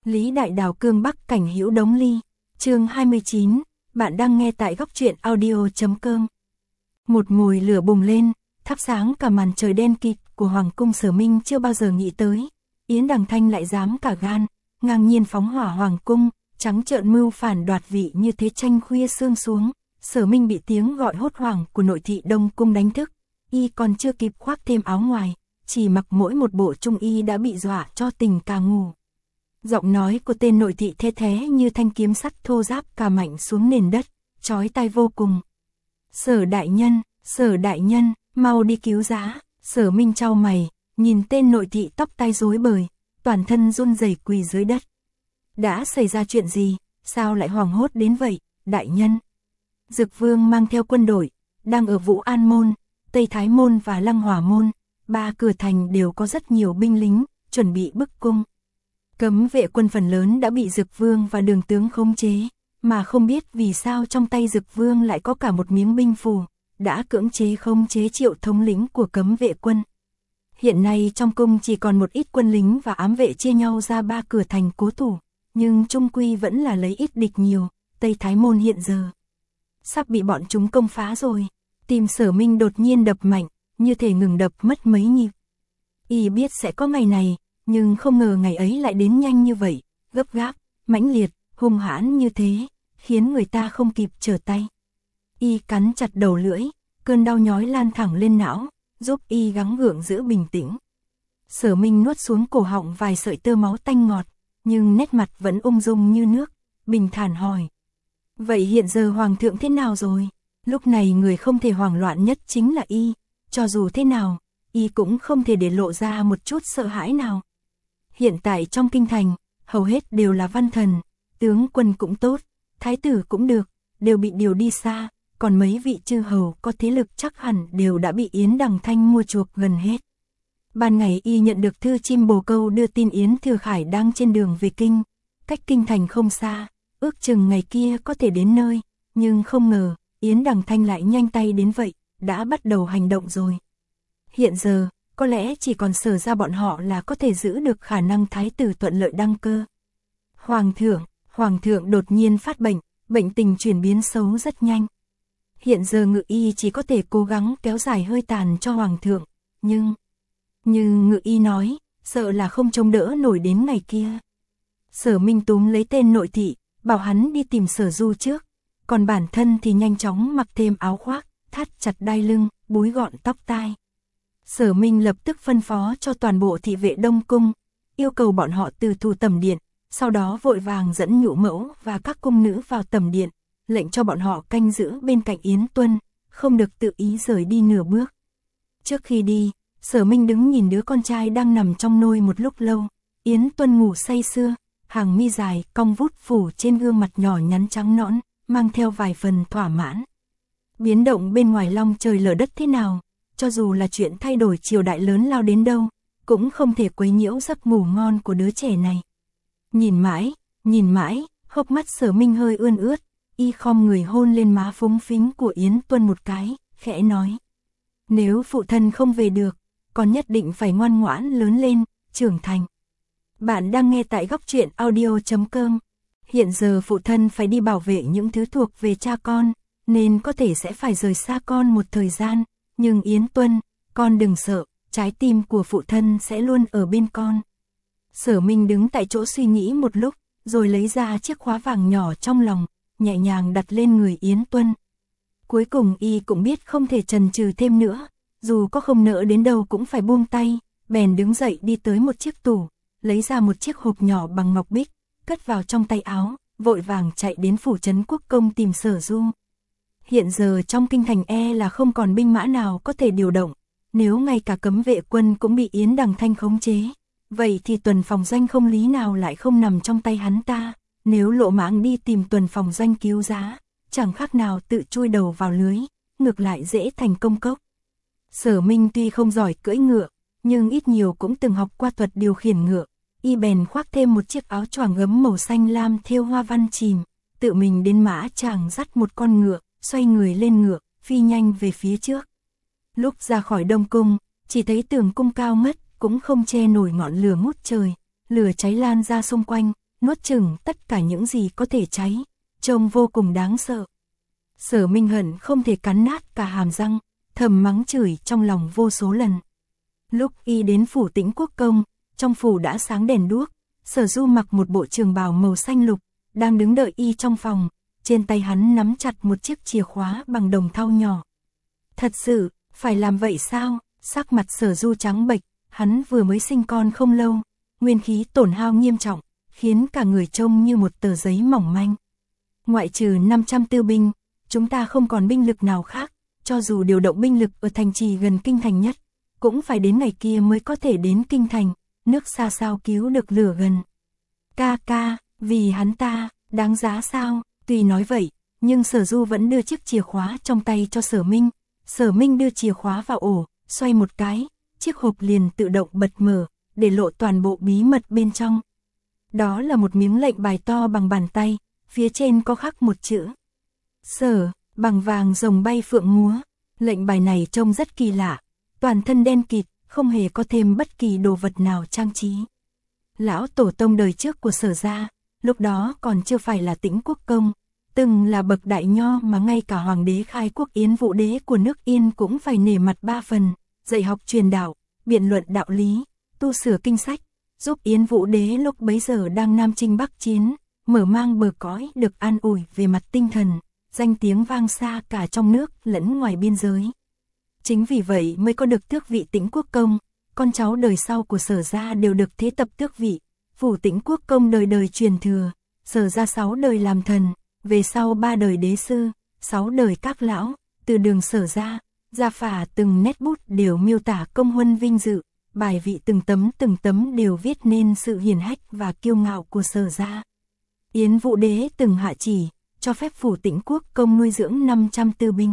Lý Đại Đào cương Bắc cảnh hữu đống ly. Chương 29, bạn đang nghe tại góc truyện audio.com. Một mùi lửa bùng lên, thắp sáng cả màn trời đen kịt của Hoàng cung. Sở Minh chưa bao giờ nghĩ tới, Yến Đằng Thanh lại dám cả gan, ngang nhiên phóng hỏa Hoàng cung, trắng trợn mưu phản đoạt vị như thế. Tranh khuya sương xuống, Sở Minh bị tiếng gọi hốt hoảng của nội thị Đông cung đánh thức, y còn chưa kịp khoác thêm áo ngoài, chỉ mặc mỗi một bộ trung y đã bị dọa cho tình cà ngủ. Giọng nói của tên nội thị the thé như thanh kiếm sắt thô ráp cà mạnh xuống nền đất, chói tai vô cùng. Sở đại nhân, mau đi cứu giá. Sở Minh chau mày, nhìn tên nội thị tóc tai rối bời, toàn thân run rẩy quỳ dưới đất. Đã xảy ra chuyện gì, sao lại hoảng hốt đến vậy, đại nhân? Dực Vương mang theo quân đội, đang ở Vũ An Môn, Tây Thái Môn và Lăng Hỏa Môn, ba cửa thành đều có rất nhiều binh lính, chuẩn bị bức cung. Cấm vệ quân phần lớn đã bị Dực Vương và Đường tướng khống chế, mà không biết vì sao trong tay Dực Vương lại có cả một miếng binh phù, đã cưỡng chế khống chế Triệu thống lĩnh của cấm vệ quân. Hiện nay trong cung chỉ còn một ít quân lính và ám vệ chia nhau ra ba cửa thành cố thủ, nhưng chung quy vẫn là lấy ít địch nhiều. Tây Thái Môn hiện giờ sắp bị bọn chúng công phá rồi. Tim Sở Minh đột nhiên đập mạnh, như thể ngừng đập mất mấy nhịp. Y biết sẽ có ngày này, nhưng không ngờ ngày ấy lại đến nhanh như vậy, gấp gáp, mãnh liệt, hung hãn như thế, khiến người ta không kịp trở tay. Y cắn chặt đầu lưỡi, cơn đau nhói lan thẳng lên não, giúp y gắng gượng giữ bình tĩnh. Sở Minh nuốt xuống cổ họng vài sợi tơ máu tanh ngọt, nhưng nét mặt vẫn ung dung như nước, bình thản hỏi. Vậy hiện giờ Hoàng thượng thế nào rồi? Lúc này người không thể hoảng loạn nhất chính là y, cho dù thế nào, y cũng không thể để lộ ra một chút sợ hãi nào. Hiện tại trong kinh thành, hầu hết đều là văn thần, tướng quân cũng tốt, thái tử cũng được, đều bị điều đi xa, còn mấy vị chư hầu có thế lực chắc hẳn đều đã bị Yến Đằng Thanh mua chuộc gần hết. Ban ngày y nhận được thư chim bồ câu đưa tin Yến Thừa Khải đang trên đường về kinh, cách kinh thành không xa, ước chừng ngày kia có thể đến nơi, nhưng không ngờ Yến Đằng Thanh lại nhanh tay đến vậy, đã bắt đầu hành động rồi. Hiện giờ, có lẽ chỉ còn Sở ra bọn họ là có thể giữ được khả năng thái tử thuận lợi đăng cơ. Hoàng thượng đột nhiên phát bệnh, bệnh tình chuyển biến xấu rất nhanh. Hiện giờ Ngự y chỉ có thể cố gắng kéo dài hơi tàn cho Hoàng thượng, nhưng như Ngự y nói, sợ là không chống đỡ nổi đến ngày kia. Sở Minh túm lấy tên nội thị, bảo hắn đi tìm Sở Du trước, còn bản thân thì nhanh chóng mặc thêm áo khoác, thắt chặt đai lưng, búi gọn tóc tai. Sở Minh lập tức phân phó cho toàn bộ thị vệ Đông cung, yêu cầu bọn họ từ thu tẩm điện, sau đó vội vàng dẫn Nhũ Mẫu và các cung nữ vào tẩm điện, lệnh cho bọn họ canh giữ bên cạnh Yến Tuân, không được tự ý rời đi nửa bước. Trước khi đi, Sở Minh đứng nhìn đứa con trai đang nằm trong nôi một lúc lâu. Yến Tuân ngủ say sưa, hàng mi dài cong vút phủ trên gương mặt nhỏ nhắn trắng nõn, mang theo vài phần thỏa mãn. Biến động bên ngoài long trời lở đất thế nào, cho dù là chuyện thay đổi triều đại lớn lao đến đâu, cũng không thể quấy nhiễu giấc ngủ ngon của đứa trẻ này. Nhìn mãi, hốc mắt Sở Minh hơi ươn ướt, y khom người hôn lên má phúng phính của Yến Tuân một cái, khẽ nói. Nếu phụ thân không về được, con nhất định phải ngoan ngoãn lớn lên, trưởng thành. Bạn đang nghe tại góc truyện audio.com. Hiện giờ phụ thân phải đi bảo vệ những thứ thuộc về cha con, nên có thể sẽ phải rời xa con một thời gian. Nhưng Yến Tuân, con đừng sợ, trái tim của phụ thân sẽ luôn ở bên con. Sở Minh đứng tại chỗ suy nghĩ một lúc, rồi lấy ra chiếc khóa vàng nhỏ trong lòng, nhẹ nhàng đặt lên người Yến Tuân. Cuối cùng y cũng biết không thể chần chừ thêm nữa, dù có không nỡ đến đâu cũng phải buông tay, bèn đứng dậy đi tới một chiếc tủ, lấy ra một chiếc hộp nhỏ bằng ngọc bích, cất vào trong tay áo, vội vàng chạy đến phủ trấn quốc công tìm Sở Du. Hiện giờ trong kinh thành là không còn binh mã nào có thể điều động, nếu ngay cả cấm vệ quân cũng bị Yến Đằng Thanh khống chế, vậy thì tuần phòng doanh không lý nào lại không nằm trong tay hắn ta. Nếu lộ mãng đi tìm tuần phòng doanh cứu giá, chẳng khác nào tự chui đầu vào lưới, ngược lại dễ thành công cốc. Sở Minh tuy không giỏi cưỡi ngựa, nhưng ít nhiều cũng từng học qua thuật điều khiển ngựa, y bèn khoác thêm một chiếc áo choàng gấm màu xanh lam thêu hoa văn chìm, tự mình đến mã chàng dắt một con ngựa, xoay người lên ngựa, phi nhanh về phía trước. Lúc ra khỏi Đông cung, chỉ thấy tường cung cao ngất, cũng không che nổi ngọn lửa ngút trời, lửa cháy lan ra xung quanh, nuốt chửng tất cả những gì có thể cháy, trông vô cùng đáng sợ. Sở Minh hận không thể cắn nát cả hàm răng, thầm mắng chửi trong lòng vô số lần. Lúc y đến phủ Tĩnh Quốc công, trong phủ đã sáng đèn đuốc, Sở Du mặc một bộ trường bào màu xanh lục, đang đứng đợi y trong phòng, trên tay hắn nắm chặt một chiếc chìa khóa bằng đồng thau nhỏ. Thật sự, phải làm vậy sao? Sắc mặt Sở Du trắng bệch, hắn vừa mới sinh con không lâu, nguyên khí tổn hao nghiêm trọng, khiến cả người trông như một tờ giấy mỏng manh. Ngoại trừ 500 tư binh, chúng ta không còn binh lực nào khác, cho dù điều động binh lực ở thành trì gần kinh thành nhất, cũng phải đến ngày kia mới có thể đến kinh thành, nước xa sao cứu được lửa gần. Ca ca, vì hắn ta, đáng giá sao? Tuy nói vậy, nhưng Sở Du vẫn đưa chiếc chìa khóa trong tay cho Sở Minh. Sở Minh đưa chìa khóa vào ổ, xoay một cái, chiếc hộp liền tự động bật mở, để lộ toàn bộ bí mật bên trong. Đó là một miếng lệnh bài to bằng bàn tay, phía trên có khắc một chữ Sở, bằng vàng rồng bay phượng múa. Lệnh bài này trông rất kỳ lạ, toàn thân đen kịt, không hề có thêm bất kỳ đồ vật nào trang trí. Lão tổ tông đời trước của Sở gia, lúc đó còn chưa phải là Tĩnh Quốc công, từng là bậc đại nho mà ngay cả hoàng đế khai quốc Yến Vũ đế của nước Yên cũng phải nể mặt ba phần, dạy học truyền đạo, biện luận đạo lý, tu sửa kinh sách, giúp Yến Vũ đế lúc bấy giờ đang nam chinh bắc chiến, mở mang bờ cõi được an ủi về mặt tinh thần, danh tiếng vang xa cả trong nước lẫn ngoài biên giới. Chính vì vậy mới có được tước vị Tĩnh Quốc công, con cháu đời sau của Sở gia đều được thế tập tước vị, phủ Tĩnh Quốc công đời đời truyền thừa, Sở gia 6 đời làm thần, về sau 3 đời đế sư, 6 đời các lão, từ đường Sở gia, gia phả từng nét bút đều miêu tả công huân vinh dự, bài vị từng tấm đều viết nên sự hiển hách và kiêu ngạo của Sở gia. Yến Vũ đế từng hạ chỉ, cho phép phủ Tĩnh Quốc công nuôi dưỡng 500 tư binh.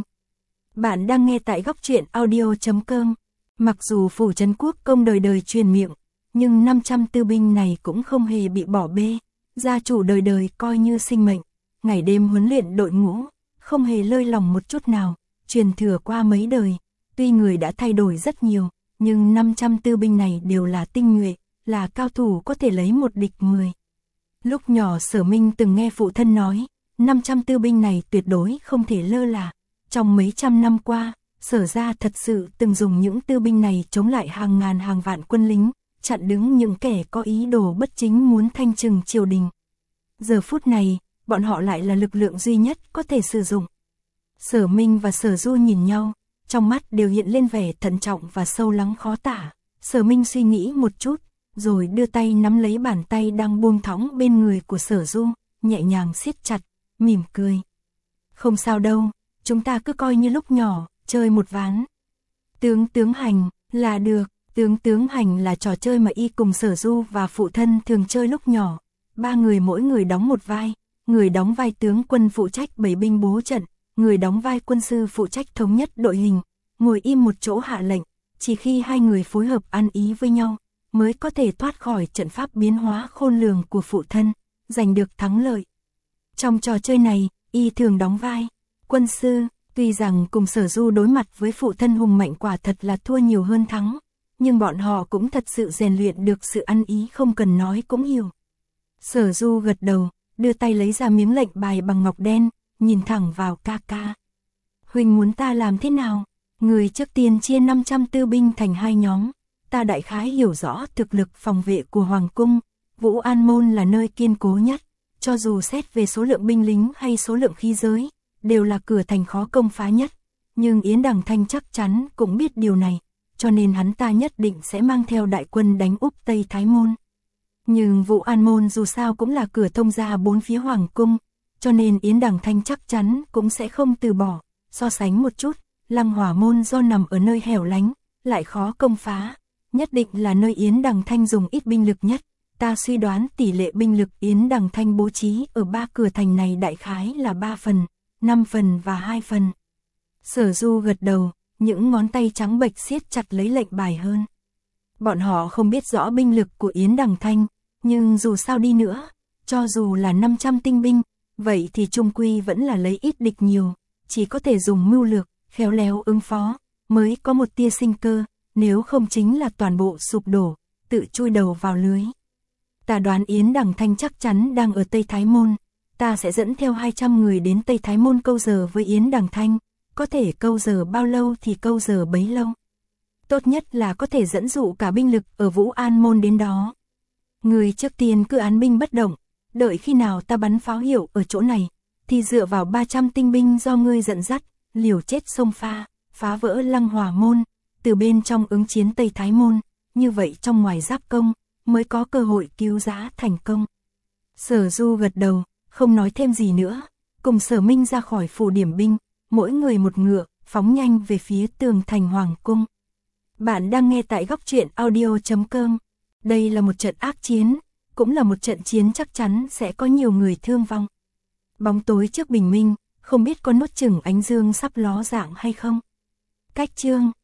Bạn đang nghe tại góc truyện audio.com. Mặc dù phủ Trấn Quốc công đời đời truyền miệng, nhưng 500 tư binh này cũng không hề bị bỏ bê. Gia chủ đời đời coi như sinh mệnh, ngày đêm huấn luyện đội ngũ, không hề lơi lòng một chút nào, truyền thừa qua mấy đời. Tuy người đã thay đổi rất nhiều, nhưng 500 tư binh này đều là tinh nhuệ, là cao thủ có thể lấy một địch 10. Lúc nhỏ Sở Minh từng nghe phụ thân nói, 500 tư binh này tuyệt đối không thể lơ là. Trong mấy trăm năm qua, Sở gia thật sự từng dùng những tư binh này chống lại hàng ngàn hàng vạn quân lính, chặn đứng những kẻ có ý đồ bất chính muốn thanh trừng triều đình. Giờ phút này, bọn họ lại là lực lượng duy nhất có thể sử dụng. Sở Minh và Sở Du nhìn nhau, trong mắt đều hiện lên vẻ thận trọng và sâu lắng khó tả. Sở Minh suy nghĩ một chút, rồi đưa tay nắm lấy bàn tay đang buông thõng bên người của Sở Du, nhẹ nhàng siết chặt, mỉm cười. Không sao đâu, chúng ta cứ coi như lúc nhỏ, chơi một ván. Tướng hành, là được. Tướng hành là trò chơi mà y cùng Sở Du và phụ thân thường chơi lúc nhỏ. 3 người mỗi người đóng một vai, người đóng vai tướng quân phụ trách bày binh bố trận, người đóng vai quân sư phụ trách thống nhất đội hình, ngồi im một chỗ hạ lệnh, chỉ khi hai người phối hợp ăn ý với nhau, mới có thể thoát khỏi trận pháp biến hóa khôn lường của phụ thân, giành được thắng lợi. Trong trò chơi này, y thường đóng vai quân sư, tuy rằng cùng Sở Du đối mặt với phụ thân hùng mạnh quả thật là thua nhiều hơn thắng, nhưng bọn họ cũng thật sự rèn luyện được sự ăn ý không cần nói cũng hiểu. Sở Du gật đầu, đưa tay lấy ra miếng lệnh bài bằng ngọc đen, nhìn thẳng vào ca ca. Huynh muốn ta làm thế nào? Người trước tiên chia 500 tư binh thành 2 nhóm, ta đại khái hiểu rõ thực lực phòng vệ của Hoàng cung, Vũ An Môn là nơi kiên cố nhất, cho dù xét về số lượng binh lính hay số lượng khí giới, đều là cửa thành khó công phá nhất, nhưng Yến Đằng Thanh chắc chắn cũng biết điều này, cho nên hắn ta nhất định sẽ mang theo đại quân đánh úp Tây Thái Môn. Nhưng Vũ An Môn dù sao cũng là cửa thông ra 4 phía Hoàng cung, cho nên Yến Đằng Thanh chắc chắn cũng sẽ không từ bỏ. So sánh một chút, Lăng Hỏa Môn do nằm ở nơi hẻo lánh, lại khó công phá, nhất định là nơi Yến Đằng Thanh dùng ít binh lực nhất. Ta suy đoán tỷ lệ binh lực Yến Đằng Thanh bố trí ở 3 cửa thành này đại khái là 3 phần, 5 phần và 2 phần. Sở Du gật đầu, những ngón tay trắng bệch siết chặt lấy lệnh bài hơn. Bọn họ không biết rõ binh lực của Yến Đằng Thanh, nhưng dù sao đi nữa, cho dù là 500 tinh binh, vậy thì chung quy vẫn là lấy ít địch nhiều, chỉ có thể dùng mưu lược, khéo léo ứng phó, mới có một tia sinh cơ, nếu không chính là toàn bộ sụp đổ, tự chui đầu vào lưới. Ta đoán Yến Đằng Thanh chắc chắn đang ở Tây Thái Môn. Ta sẽ dẫn theo 200 người đến Tây Thái Môn câu giờ với Yến Đằng Thanh. Có thể câu giờ bao lâu thì câu giờ bấy lâu. Tốt nhất là có thể dẫn dụ cả binh lực ở Vũ An Môn đến đó. Người trước tiên cứ án binh bất động, đợi khi nào ta bắn pháo hiệu ở chỗ này, thì dựa vào 300 tinh binh do ngươi dẫn dắt, liều chết xông pha, phá vỡ Lăng Hòa Môn, từ bên trong ứng chiến Tây Thái Môn, như vậy trong ngoài giáp công, mới có cơ hội cứu giá thành công. Sở Du gật đầu, không nói thêm gì nữa, cùng Sở Minh ra khỏi phủ điểm binh, mỗi người một ngựa, phóng nhanh về phía tường thành Hoàng cung. Bạn đang nghe tại góc truyện audio.com. Đây là một trận ác chiến, cũng là một trận chiến chắc chắn sẽ có nhiều người thương vong. Bóng tối trước bình minh, không biết có nốt chừng ánh dương sắp ló dạng hay không. Cách chương